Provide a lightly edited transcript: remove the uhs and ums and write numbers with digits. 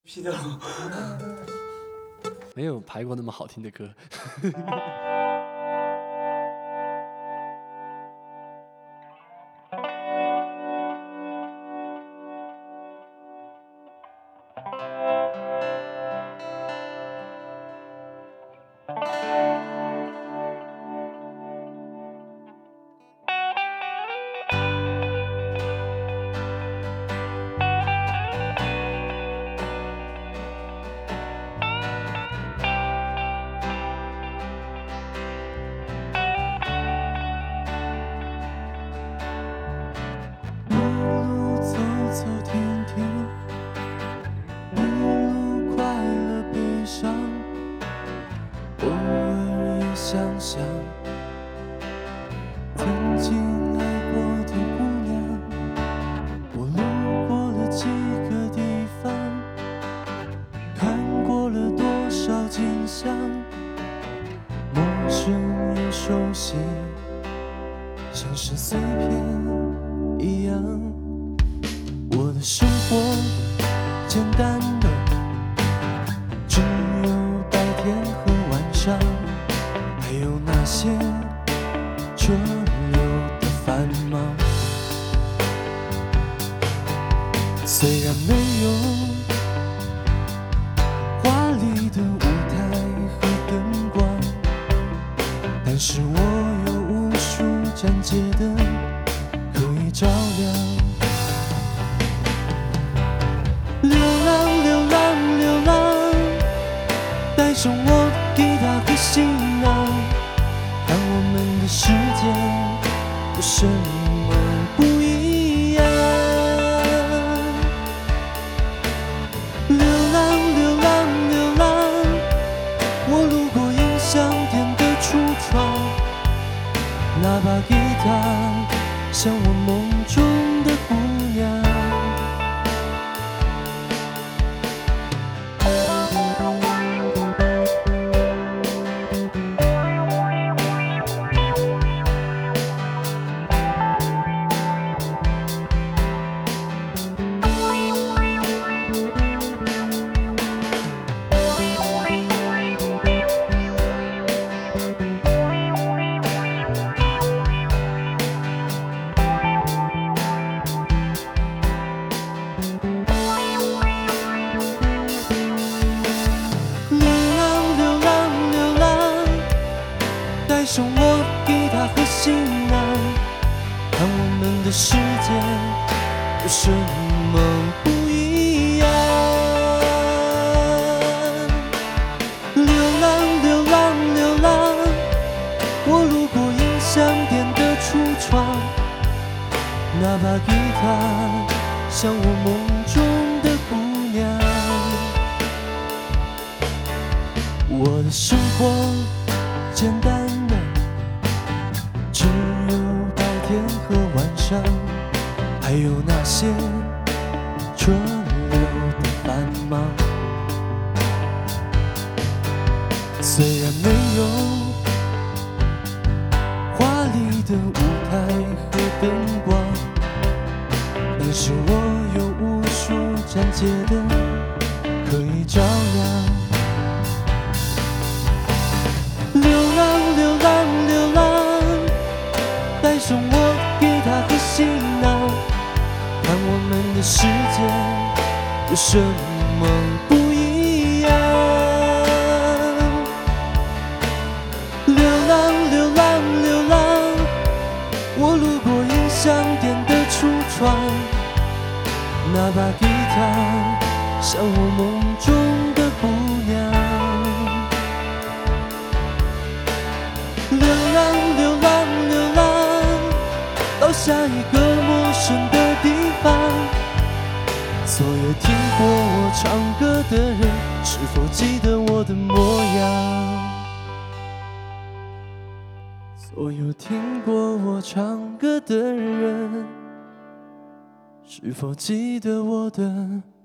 屁的， 没有排过那么好听的歌。 想想曾经爱过的姑娘，我路过了几个地方，看过了多少景象，陌生又熟悉，像是碎片一样。我的生活简单的，只有白天和晚上，还有那些车流的繁忙。虽然没有华丽的舞台和灯光，但是我有无数盏街灯可以照亮。流浪流浪流浪，带上我吉他和行囊，看我们的世界有什么不一样。流浪流浪流浪，我路过音像店的橱窗，那把吉他像我梦中的姑娘。带上我吉他和行囊，看我们的世界有什么不一样。流浪流浪流浪，我路过音像店的橱窗，那把吉他像我梦中的姑娘。我的生活简单的，只有白天和晚上，还有那些车流的繁忙。虽然没有华丽的舞台和灯光，但是我有无数盏街灯可以照亮。带上我吉他和行囊，看我们的世界有什么不一样。流浪流浪流浪，我路过音像店的橱窗，那把吉他像我梦中的姑娘。流浪流浪流浪，到下一个陌生的地方。所有听过我唱歌的人，是否记得我的模样？所有听过我唱歌的人，是否记得我的